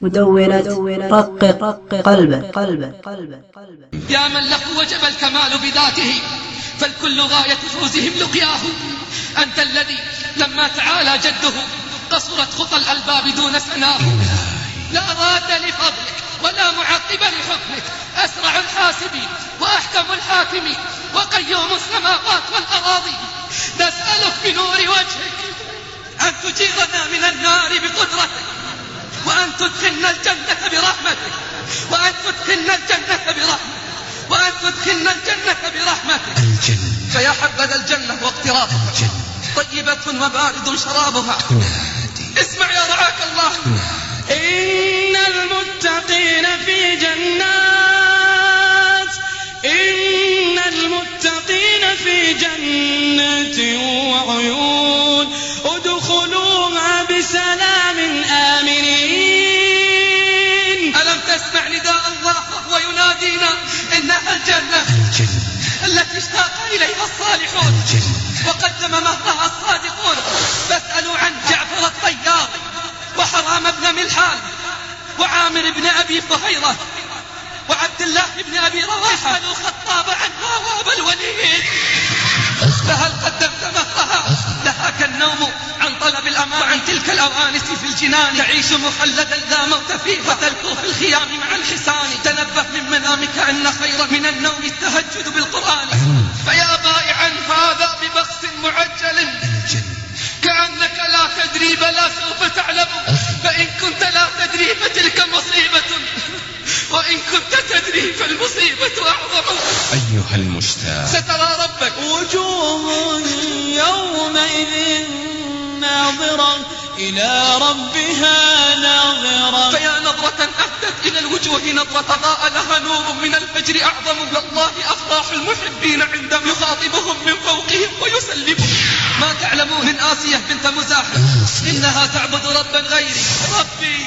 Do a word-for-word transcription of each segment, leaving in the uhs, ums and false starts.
مدونة رقق قلبه قلبه قلبه يا من له وجب الكمال بذاته فالكل غاية فوزهم لقياه. أنت الذي لما تعالى جده قصرت خطى الألباب دون سناه. لا راد لفضلك ولا معقب لحكمك، أسرع الحاسبين وأحكم الحاكمين وقيوم السماوات والأراضي. نسألك بنور وجهك أن تجيرنا من النار بقدرتك، وأن تدخلنا الجنة برحمتك، وأن تدخلنا الجنة برحمتك، وأن تدخلنا الجنة برحمتك. الجنة فيا حبذا الجنة واقترابها، الجنة طيبة وبارد شرابها. تنادي اسمع يا رعاك الله. إن المتقين في جنات إن المتقين في جنات وعيون ادخلوها بسلام آمنين. ألم تسمع نداء الله وهو ينادينا إنها الجنة الجنة التي اشتاق إليها الصالحون الجنة وقدم مهرها الصادقون. فاسألوا عن جعفر الطيار وحرام بن ملحان وعامر بن أبي فهيرة وعبد الله بن أبي رواحة. اسألوا خطاب عنها وأبا الوليد فهل قدمت مهرها؟ لها كالنوم عن طلب الأمان، وعن تلك الأوانس في الجنان تعيش مخلدا لا موت فيه، وتلقوا في الخيام مع الحسان. تنبه من منامك أن خيرا من النوم التهجد بالقرآن. فيا بائعا هذا ببخس معجل الجنة كأنك لا تدري بلا سوف تعلم، فإن كنت لا تدري فتلك مصيبة، وإن كنت تدري فالمصيبة أعظم. أيها المشتاق سترى ربك وجوه يومئذ ناظرة إلى ربها ناظرة. فيا نظرة أهدت إلى الوجوه نظرة ضاء لها نور من الفجر أعظم. والله أفراح المحبين عندما يخاطبهم من فوقهم ويسلمهم. ما تعلمون من آسية بنت مزاحم إنها تعبد ربا غيري. ربي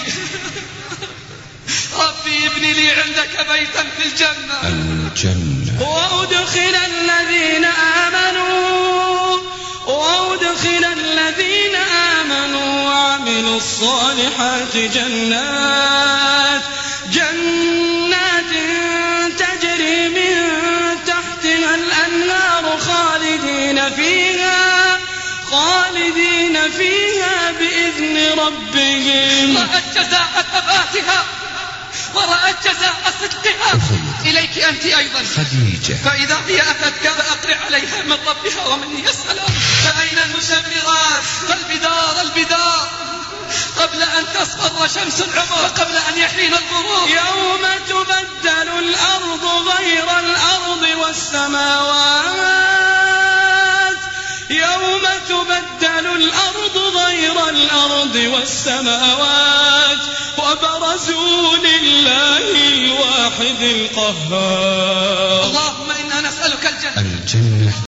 ربي ابني لي عندك بيتا في الجنة. الجنة وأدخل الذين آمنوا وأدخل الذين آمنوا وعملوا الصالحات جنات جنات تجري من تحتها الأنهار خالدين فيها خالدين فيها بإذن ربهم. رأت جزاء ثباتها ورأت جزاء صدقها. إليك أنت أيضا خديجة فإذا هي أتتك فأقرع عليها من ربها ومني السلام. فأين المشمرات؟ فالبدار البدار قبل أن تصفر شمس العمر وقبل أن يحين الغروب. يوم تبدل الأرض غير الأرض والسماوات يوم تبدل الأرض غير الأرض والسماوات وبرزوا لله الواحد القهار. اللهم إنا نسألك الجنة الجنة